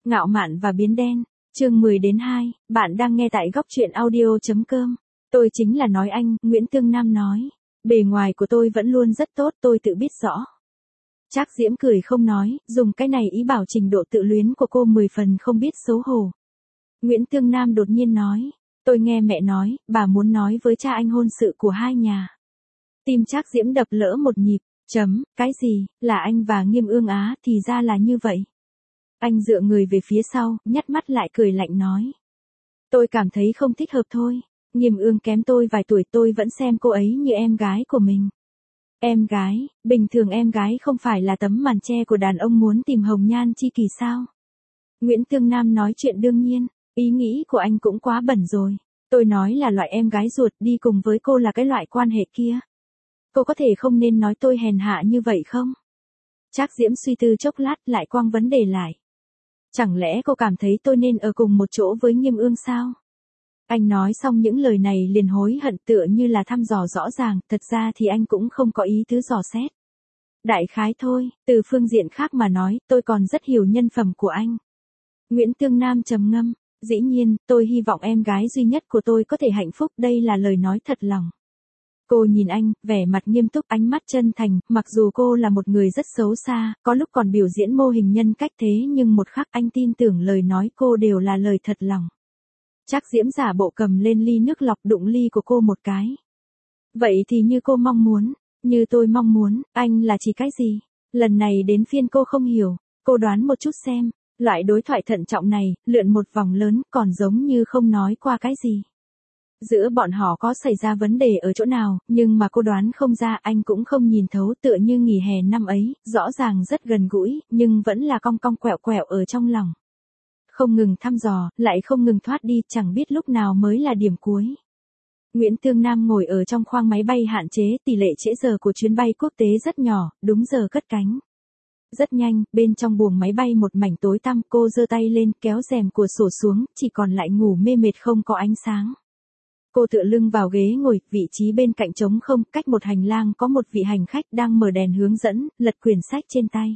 Ngạo mạn và biến đen. Chương 10-2, bạn đang nghe tại góc truyện audio.com. Tôi chính là nói anh, Nguyễn Tương Nam nói. Bề ngoài của tôi vẫn luôn rất tốt, tôi tự biết rõ. Trác Diễm cười không nói, dùng cái này ý bảo trình độ tự luyến của cô 10 phần không biết xấu hổ. Nguyễn Tương Nam đột nhiên nói, tôi nghe mẹ nói, bà muốn nói với cha anh hôn sự của hai nhà. Tim Trác Diễm đập lỡ một nhịp, cái gì, là anh và Nghiêm Ương á, thì ra là như vậy. Anh dựa người về phía sau, nhắt mắt lại cười lạnh nói. Tôi cảm thấy không thích hợp thôi, Nghiêm Ương kém tôi vài tuổi, tôi vẫn xem cô ấy như em gái của mình. Em gái, bình thường em gái không phải là tấm màn che của đàn ông muốn tìm hồng nhan chi kỷ sao? Nguyễn Tương Nam nói chuyện đương nhiên, ý nghĩ của anh cũng quá bẩn rồi. Tôi nói là loại em gái ruột, đi cùng với cô là cái loại quan hệ kia. Cô có thể không nên nói tôi hèn hạ như vậy không? Trác Diễm suy tư chốc lát lại quăng vấn đề lại. Chẳng lẽ cô cảm thấy tôi nên ở cùng một chỗ với Nghiêm Ương sao? Anh nói xong những lời này liền hối hận tựa như là thăm dò rõ ràng, thật ra thì anh cũng không có ý tứ dò xét. Đại khái thôi, từ phương diện khác mà nói, tôi còn rất hiểu nhân phẩm của anh. Nguyễn Tương Nam trầm ngâm, dĩ nhiên, tôi hy vọng em gái duy nhất của tôi có thể hạnh phúc, đây là lời nói thật lòng. Cô nhìn anh, vẻ mặt nghiêm túc, ánh mắt chân thành, mặc dù cô là một người rất xấu xa, có lúc còn biểu diễn mô hình nhân cách thế nhưng một khắc anh tin tưởng lời nói cô đều là lời thật lòng. Trác Diễm giả bộ cầm lên ly nước lọc đụng ly của cô một cái. Vậy thì như cô mong muốn, như tôi mong muốn, anh là chỉ cái gì? Lần này đến phiên cô không hiểu, cô đoán một chút xem, loại đối thoại thận trọng này, lượn một vòng lớn, còn giống như không nói qua cái gì. Giữa bọn họ có xảy ra vấn đề ở chỗ nào, nhưng mà cô đoán không ra, anh cũng không nhìn thấu, tựa như nghỉ hè năm ấy, rõ ràng rất gần gũi, nhưng vẫn là cong cong quẹo quẹo ở trong lòng. Không ngừng thăm dò, lại không ngừng thoát đi, chẳng biết lúc nào mới là điểm cuối. Nguyễn Tương Nam ngồi ở trong khoang máy bay hạn chế, tỷ lệ trễ giờ của chuyến bay quốc tế rất nhỏ, đúng giờ cất cánh. Rất nhanh, bên trong buồng máy bay một mảnh tối tăm, cô giơ tay lên, kéo rèm của sổ xuống, chỉ còn lại ngủ mê mệt không có ánh sáng. Cô tựa lưng vào ghế ngồi, vị trí bên cạnh trống không, cách một hành lang có một vị hành khách đang mở đèn hướng dẫn, lật quyển sách trên tay.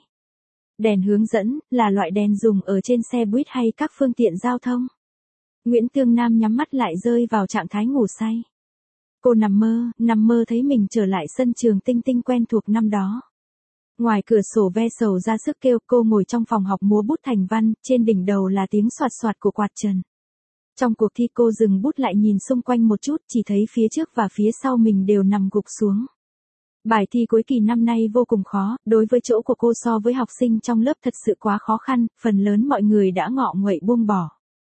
Đèn hướng dẫn, là loại đèn dùng ở trên xe buýt hay các phương tiện giao thông. Nguyễn Tương Nam nhắm mắt lại rơi vào trạng thái ngủ say. Cô nằm mơ thấy mình trở lại sân trường Tinh Tinh quen thuộc năm đó. Ngoài cửa sổ ve sầu ra sức kêu, cô ngồi trong phòng học múa bút thành văn, trên đỉnh đầu là tiếng xoạt xoạt của quạt trần. Trong cuộc thi cô dừng bút lại nhìn xung quanh một chút, chỉ thấy phía trước và phía sau mình đều nằm gục xuống. Bài thi cuối kỳ năm nay vô cùng khó, đối với chỗ của cô so với học sinh trong lớp thật sự quá khó khăn, phần lớn mọi người đã ngọ nguậy buông bỏ.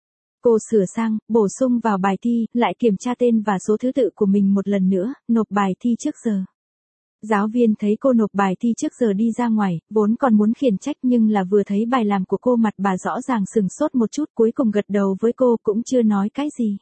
Cô sửa sang, bổ sung vào bài thi, lại kiểm tra tên và số thứ tự của mình một lần nữa, nộp bài thi trước giờ. Giáo viên thấy cô nộp bài thi trước giờ đi ra ngoài, vốn còn muốn khiển trách nhưng là vừa thấy bài làm của cô mặt bà rõ ràng sừng sốt một chút, cuối cùng gật đầu với cô cũng chưa nói cái gì.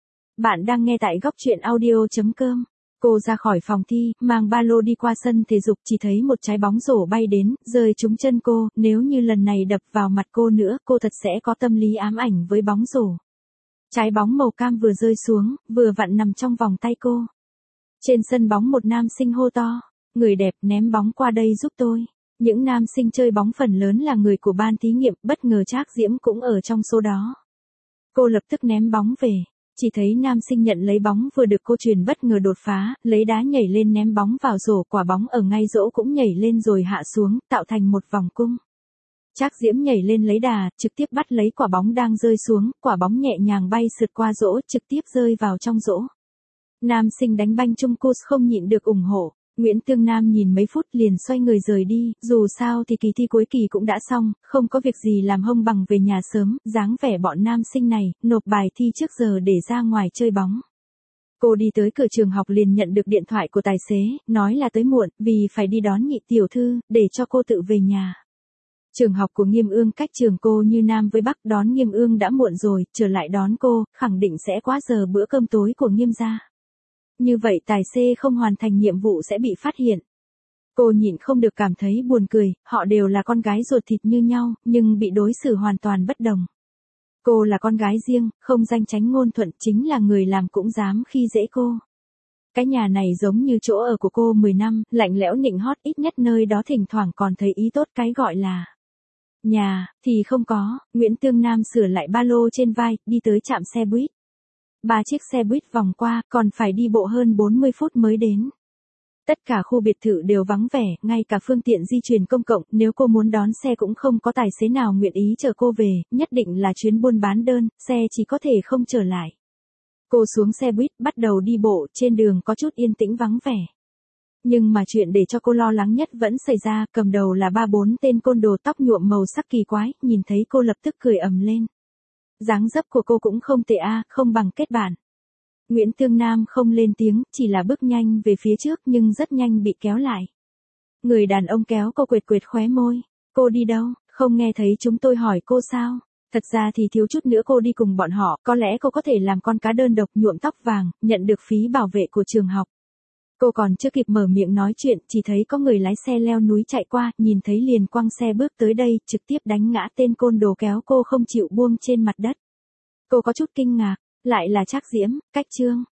Bạn đang nghe tại góc truyện audio.com. Cô ra khỏi phòng thi, mang ba lô đi qua sân thể dục, chỉ thấy một trái bóng rổ bay đến, rơi trúng chân cô, nếu như lần này đập vào mặt cô nữa, cô thật sẽ có tâm lý ám ảnh với bóng rổ. Trái bóng màu cam vừa rơi xuống, vừa vặn nằm trong vòng tay cô. Trên sân bóng một nam sinh hô to, người đẹp ném bóng qua đây giúp tôi. Những nam sinh chơi bóng phần lớn là người của ban thí nghiệm, bất ngờ Trác Diễm cũng ở trong số đó. Cô lập tức ném bóng về. Chỉ thấy nam sinh nhận lấy bóng vừa được cô truyền bất ngờ đột phá, lấy đá nhảy lên ném bóng vào rổ, quả bóng ở ngay rổ cũng nhảy lên rồi hạ xuống, tạo thành một vòng cung. Trác Diễm nhảy lên lấy đà, trực tiếp bắt lấy quả bóng đang rơi xuống, quả bóng nhẹ nhàng bay sượt qua rổ, trực tiếp rơi vào trong rổ. Nam sinh đánh banh Trung Cus không nhịn được ủng hộ. Nguyễn Tương Nam nhìn mấy phút liền xoay người rời đi, dù sao thì kỳ thi cuối kỳ cũng đã xong, không có việc gì làm hông bằng về nhà sớm, dáng vẻ bọn nam sinh này, nộp bài thi trước giờ để ra ngoài chơi bóng. Cô đi tới cửa trường học liền nhận được điện thoại của tài xế, nói là tới muộn, vì phải đi đón nhị tiểu thư, để cho cô tự về nhà. Trường học của Nghiêm Ương cách trường cô như Nam với Bắc, đón Nghiêm Ương đã muộn rồi, trở lại đón cô, khẳng định sẽ quá giờ bữa cơm tối của Nghiêm gia. Như vậy tài xế không hoàn thành nhiệm vụ sẽ bị phát hiện. Cô nhịn không được cảm thấy buồn cười, họ đều là con gái ruột thịt như nhau, nhưng bị đối xử hoàn toàn bất đồng. Cô là con gái riêng, không danh chánh ngôn thuận, chính là người làm cũng dám khi dễ cô. Cái nhà này giống như chỗ ở của cô 10 năm, lạnh lẽo nịnh hót, ít nhất nơi đó thỉnh thoảng còn thấy ý tốt, cái gọi là Nhà, thì không có, Nguyễn Tương Nam sửa lại ba lô trên vai, đi tới trạm xe buýt. 3 chiếc xe buýt vòng qua, còn phải đi bộ hơn 40 phút mới đến. Tất cả khu biệt thự đều vắng vẻ, ngay cả phương tiện di chuyển công cộng, nếu cô muốn đón xe cũng không có tài xế nào nguyện ý chở cô về, nhất định là chuyến buôn bán đơn, xe chỉ có thể không trở lại. Cô xuống xe buýt, bắt đầu đi bộ, trên đường có chút yên tĩnh vắng vẻ. Nhưng mà chuyện để cho cô lo lắng nhất vẫn xảy ra, cầm đầu là 3-4 tên côn đồ tóc nhuộm màu sắc kỳ quái, nhìn thấy cô lập tức cười ầm lên. Dáng dấp của cô cũng không tệ không bằng kết bạn. Nguyễn Tương Nam không lên tiếng, chỉ là bước nhanh về phía trước nhưng rất nhanh bị kéo lại. Người đàn ông kéo cô quệt quệt khóe môi. Cô đi đâu, không nghe thấy chúng tôi hỏi cô sao? Thật ra thì thiếu chút nữa cô đi cùng bọn họ, có lẽ cô có thể làm con cá đơn độc nhuộm tóc vàng, nhận được phí bảo vệ của trường học. Cô còn chưa kịp mở miệng nói chuyện, chỉ thấy có người lái xe leo núi chạy qua, nhìn thấy liền quăng xe bước tới đây, trực tiếp đánh ngã tên côn đồ kéo cô không chịu buông trên mặt đất. Cô có chút kinh ngạc, lại là Trác Diễm, Cách Trương.